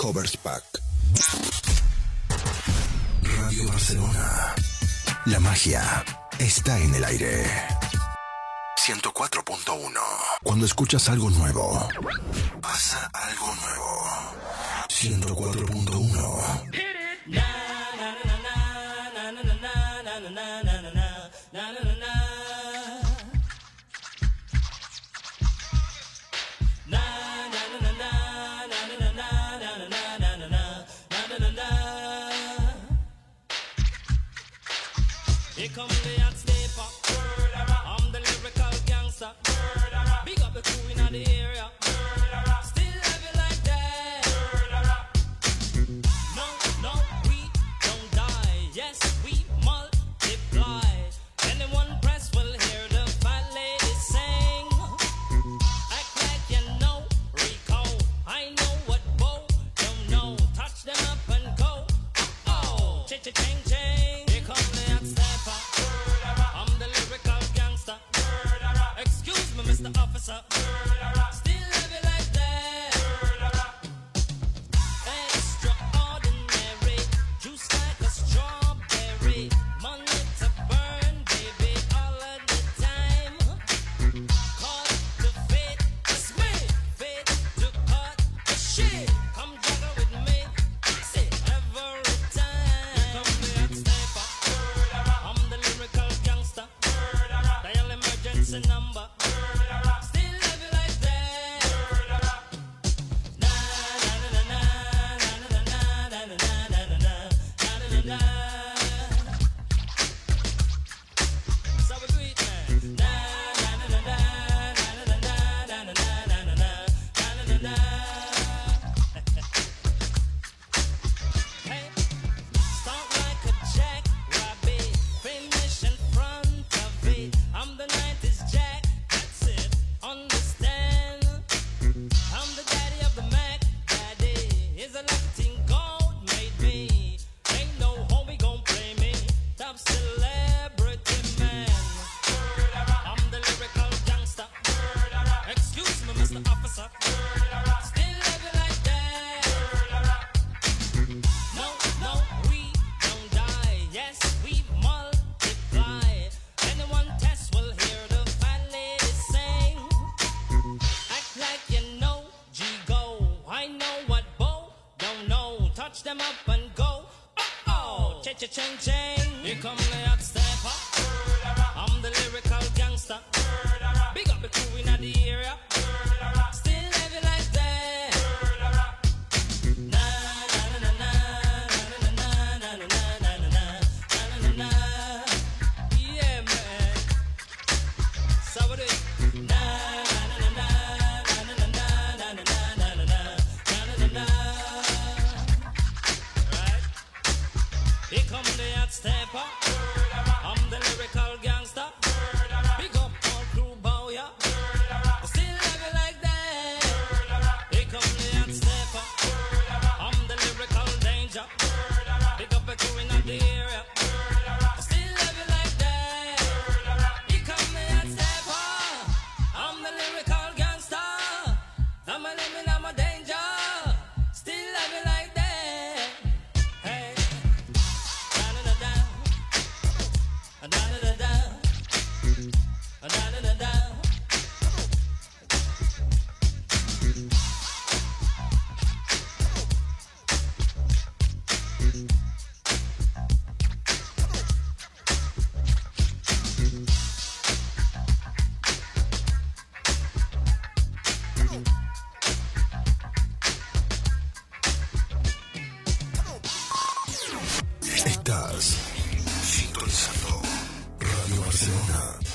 Covers Pack. Radio Barcelona. La magia está en el aire. 104.1. Cuando escuchas algo nuevo, pasa algo nuevo. 104.1. Here come the hot stepper. I'm the lyrical gangster. Big up the crew in the area. Still have it like that. No, no, we don't die. Yes, we multiply. Anyone press will hear the fat lady sing. Act like you know Rico. I know what Bo don't know. Touch them up and go. Oh, cha-cha-ching-ching. Here come the hot stepper. I'm the lyrical gangster. Excuse me, Mr. Officer. Still have it like that. Extraordinary. Juice like a strawberry. Money to burn, baby, all of the time. Call the fate, it's me. Fate to cut the shit. Come juggle with me. Say every time. Come the hot stepper. I'm the lyrical gangster. Dial emergency number. Still have it like that. Na na na na na na na na na na na na na. So we do it, man. Na na na na na na na na na na na na. Hey, start like a jackrabbit, finish in front of it. I'm the 90s Jack, that's it. Understand? I'm the daddy of the Mac Daddy. Is a Latin gold made me. Ain't no homie gon' play me. Top celebrity man. I'm the lyrical gangster. Excuse me, Mr. Officer. Still have it like that. No, no, we don't die. Yes, we multiply. Anyone test will hear the fat lady sing. Act like you know G-Go. I know what Bo don't know. Touch them up and go. Oh, cha-cha-ching-ching. Here come the hot stepper. I'm the lyrical gangster. Big up the crew in the area. Still have it like that. Na na na na na na na na na na na. Yeah, man. So we do it. Na na na na na na na na na na. Right. Here come the hot stepper. I'm the lyrical gangster. Big up all crew bow ya. Still have it like that. Here come the hot stepper. I'm the lyrical danger. Big up the crew in the area. Still have it like that. Here come the hot stepper. I'm the lyrical gangster. I'm a limit, I'm a danger. Still have it like that. Hey, da da da da, da da da da, da da da da. Estás sintonizando Radio Barcelona.